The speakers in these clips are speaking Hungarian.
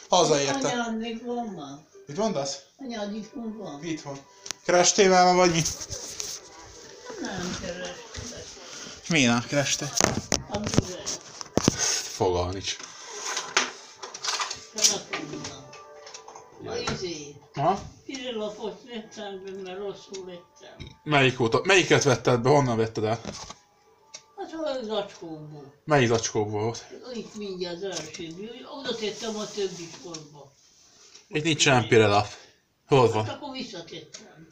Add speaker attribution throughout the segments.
Speaker 1: Hazaértem.
Speaker 2: Anyád még van már?
Speaker 1: Mit mondasz?
Speaker 2: Anyád itthon van?
Speaker 1: Itthon. Kerestél már vagy mi?
Speaker 2: Nem kerestek.
Speaker 1: Miért kerestél?
Speaker 2: A mivel?
Speaker 1: Fogalm nincs.
Speaker 2: Telefonnal. A izé.
Speaker 1: Ha?
Speaker 2: Pirillapot vettem be, mert rosszul lettem.
Speaker 1: Melyiket vetted be? Honnan vetted el?
Speaker 2: Hát a zacskóból.
Speaker 1: Melyik zacskóból volt?
Speaker 2: Itt mindjárt az első. Oda tettem a többi sorba.
Speaker 1: Itt nincsen pirelap. Hol
Speaker 2: Hát
Speaker 1: van?
Speaker 2: akkor visszatettem.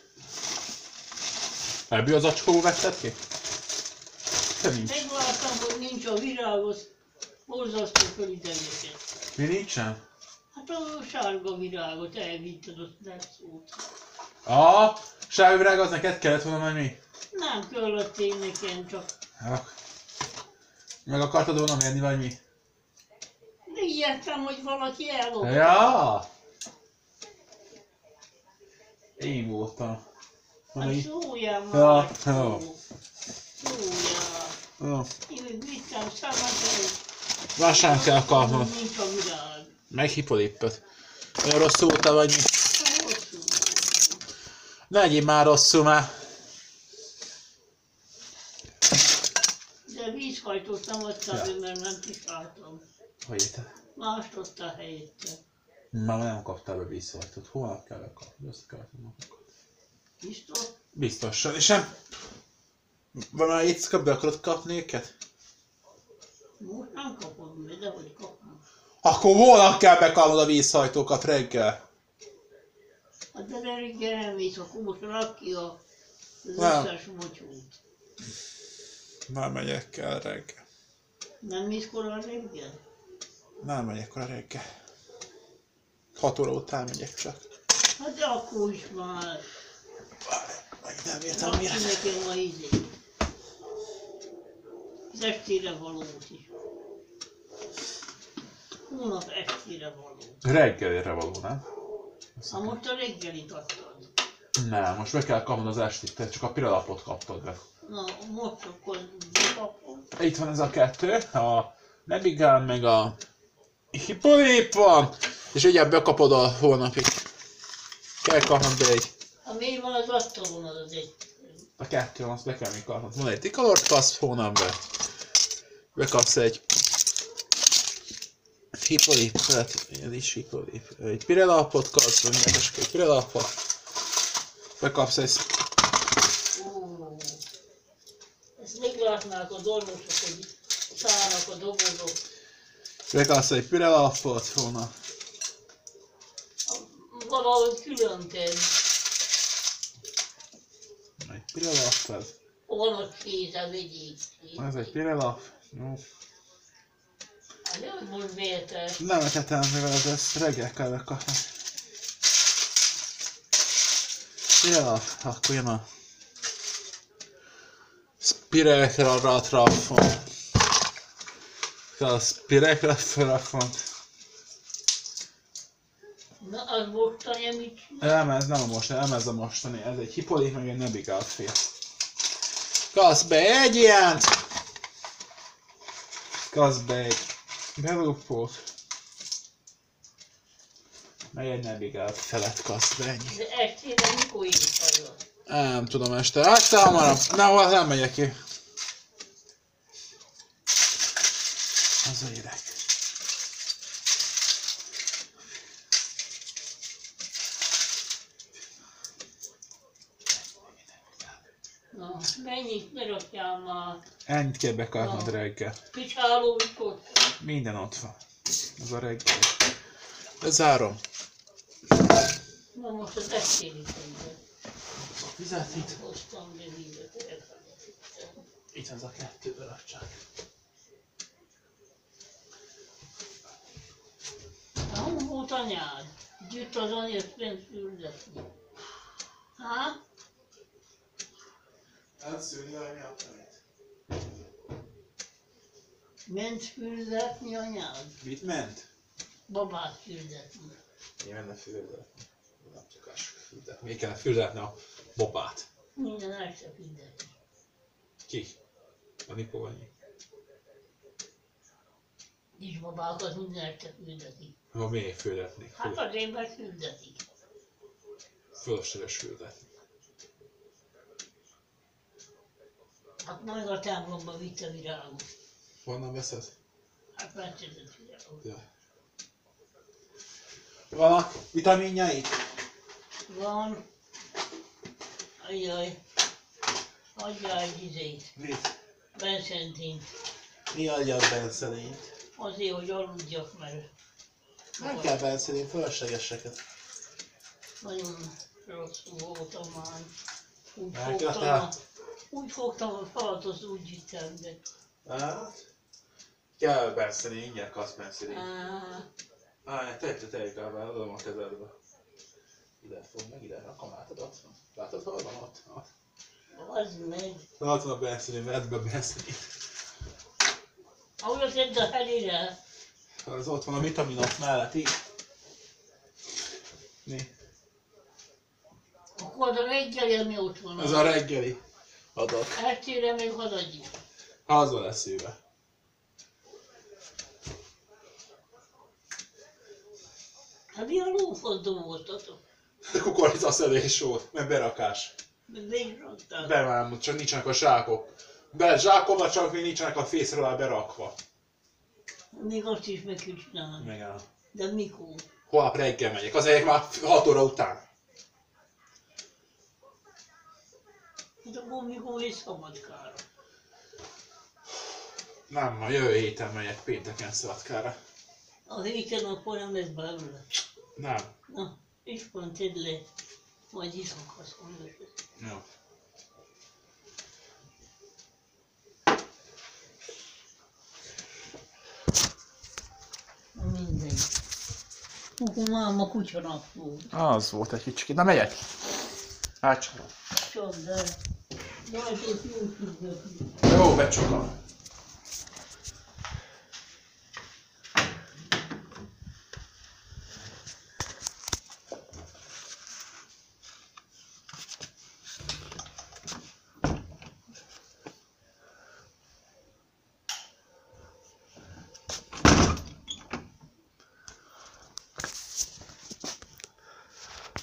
Speaker 1: Ebből a zacskóból vetted ki? Te nincs.
Speaker 2: Megvártam, hogy nincs a virágos, borzasztó fölidegesett.
Speaker 1: Mi nincsen?
Speaker 2: Hát a sárga virágot elvitted, azt nem szólt.
Speaker 1: Sárga virág az neked kellett volna majd mi?
Speaker 2: Nem kellett én nekem, csak
Speaker 1: Meg akartad volna venni vagy mi?
Speaker 2: de ijedtem, hogy valaki ellopta.
Speaker 1: Ja! Én voltam.
Speaker 2: Hát szóljál már.
Speaker 1: Ja,
Speaker 2: Szóljál.
Speaker 1: Jó.
Speaker 2: Én vittem számát,
Speaker 1: Vásárnak kell kapnod.
Speaker 2: nincs a virág.
Speaker 1: Meg hipolippet. Olyan rosszul voltál vagy mi?
Speaker 2: Hosszú.
Speaker 1: Ne legyél már rosszul már.
Speaker 2: De vízhajtottam ott mert nem kisáltam.
Speaker 1: Hogy érted?
Speaker 2: Mást adta helyette.
Speaker 1: Már nem kaptál be visszajtot. Holnap kell kapni, azt kellett magukat.
Speaker 2: Biztos?
Speaker 1: Biztosan. És nem... Van már éjszaka, be akarod kapni őket?
Speaker 2: Most nem kapom meg, de hogy kapom.
Speaker 1: Akkor holnap kell bekapnod a vízhajtókat reggel.
Speaker 2: Hát de reggel nem visz, akkor most rak ki az
Speaker 1: Nem.
Speaker 2: összes mocsót.
Speaker 1: Már megyek el reggel.
Speaker 2: Nem visz korán reggel?
Speaker 1: Nem megyek el reggel. 6 óra után megyek csak.
Speaker 2: Hát de akkor is már.
Speaker 1: Meg nem értem
Speaker 2: Rakj
Speaker 1: mire.
Speaker 2: nekem a izé. Az estére valót is. Hónap estére való.
Speaker 1: Reggelire való, nem?
Speaker 2: Ha most a reggelit adtad.
Speaker 1: Nem, most meg kell kapnod az estit, te csak a piralapot kaptad be.
Speaker 2: Na, most akkor bekapom.
Speaker 1: Itt van ez a kettő, a Nebigál meg a Hippolip van, és ugye bekapod a holnapig. Kell kapnod be egy.
Speaker 2: Ha még van az asztalon az egy.
Speaker 1: A kettő van, azt be kell még kapnod. Van egy Tikalort kapsz hónapbe. Bekapsz egy Hippolipet, ez is Hippolip. Egy pirelapot kapsz, vagy mindenkeske egy pirelapot. Bekapsz egy...
Speaker 2: Ó, ezt még látnák a dolgosok, hogy szállnak a dobozok.
Speaker 1: Bekapsz egy pirelapot hónap.
Speaker 2: Valahogy külön kell.
Speaker 1: Egy pirelap, ez.
Speaker 2: Van ott kézzel, vegyék ki.
Speaker 1: Ez egy pirelap. Jó.
Speaker 2: Hát nem most vérte.
Speaker 1: Nem etetem mivel ezt reggel kell bekapni. Pirelap, akkor jön a Spirekratrafon. A Spirekratrafon.
Speaker 2: Na, az mostani, amit
Speaker 1: Nem, ez nem a mostani, nem ez a mostani, ez egy Hippolyt meg egy Nebigál fél. Kapsz be egy ilyent! Kapsz be egy belúpót. Meg egy Nebigál felet kapsz be, ennyi.
Speaker 2: de estére mikor írtad?
Speaker 1: Nem tudom este, hát te hamarabb, nem megyek ki. Hazaérek.
Speaker 2: Na, mennyit ne rakjál már?
Speaker 1: Ennyit kell bekapnod reggel.
Speaker 2: Picsáló is ott.
Speaker 1: Minden ott van. Ez a reggel. Bezárom.
Speaker 2: Na most az estéri könyvet.
Speaker 1: Vizet itt.
Speaker 2: Hoztam be vizet, elfelejtettem.
Speaker 1: Itt az a kettőből a csak.
Speaker 2: Na, hol volt anyád? Gyűjt az anyát fent fürdetni. Há?
Speaker 1: Elszűrni a nyelvtanét.
Speaker 2: Ment fürdetni anyád?
Speaker 1: Mit ment?
Speaker 2: Babát fürdetni.
Speaker 1: Én menne fürdetni. Nem csak azt fürdetni. Még kellene fürdetni a bobát.
Speaker 2: Minden este fürdetni.
Speaker 1: Ki? A Nikó vagy mi?
Speaker 2: Kisbabákat mindeneste küldetik.
Speaker 1: Ha miért füldetni?
Speaker 2: Hát azért, mert küldetik.
Speaker 1: Fölösleges füldetni.
Speaker 2: Hát majd a templomba vitte virágot.
Speaker 1: Honnan veszed?
Speaker 2: Hát megszedett virágot.
Speaker 1: Ja. Van a vitaminjait?
Speaker 2: Van. Ajjaj. Adjál egy izét.
Speaker 1: Mit?
Speaker 2: Benszentint.
Speaker 1: Mi adja a benszelényt?
Speaker 2: Azért, hogy aludjak, mert
Speaker 1: Nem kell benszelén, fölöslegeseket.
Speaker 2: nagyon rosszul voltam már.
Speaker 1: Elkezdte?
Speaker 2: Úgy fogtam a falat, az úgy vittem, de...
Speaker 1: Hát? Kell benszelén, ingyen kapsz benszelén.
Speaker 2: Á,
Speaker 1: Te inkább adom a kezedbe. Ide fog meg, ide rakom, látod hol van ott?
Speaker 2: az meg.
Speaker 1: Látod a benszelén, vedd be a benszelén.
Speaker 2: Ahogy tedd a helére.
Speaker 1: Az ott van a vitaminok mellett, így. Mi?
Speaker 2: Akkor az a reggeli, ami ott van.
Speaker 1: Ez a reggeli adat.
Speaker 2: Estére még hazadj.
Speaker 1: Haza lesz szűve.
Speaker 2: Hát mi a lófot dolgoztatok?
Speaker 1: Kukoricaszedés volt, meg berakás.
Speaker 2: Végigrakták.
Speaker 1: Bemám, csak nincsenek a zsákok. Zsákolva, csak még nincsenek a fészre alá berakva.
Speaker 2: Még azt is meg kell csinálni.
Speaker 1: Igen.
Speaker 2: De mikor?
Speaker 1: Holnap reggel megyek, azért már 6 óra után.
Speaker 2: Hát akkor mikor és Szabadkára?
Speaker 1: Nem, ma jövő héten megyek pénteken Szabadkára.
Speaker 2: A héten akkor nem lesz belőle.
Speaker 1: Nem.
Speaker 2: Na, és van, tedd le. Majd iszok, azt mondod.
Speaker 1: Jó.
Speaker 2: Na mindegy. Akkor máma kutyanap volt.
Speaker 1: Az volt egy kicsit. Na megyek. Átcsakom.
Speaker 2: Csak, de... Rajta jó függött.
Speaker 1: Jó, becsukom.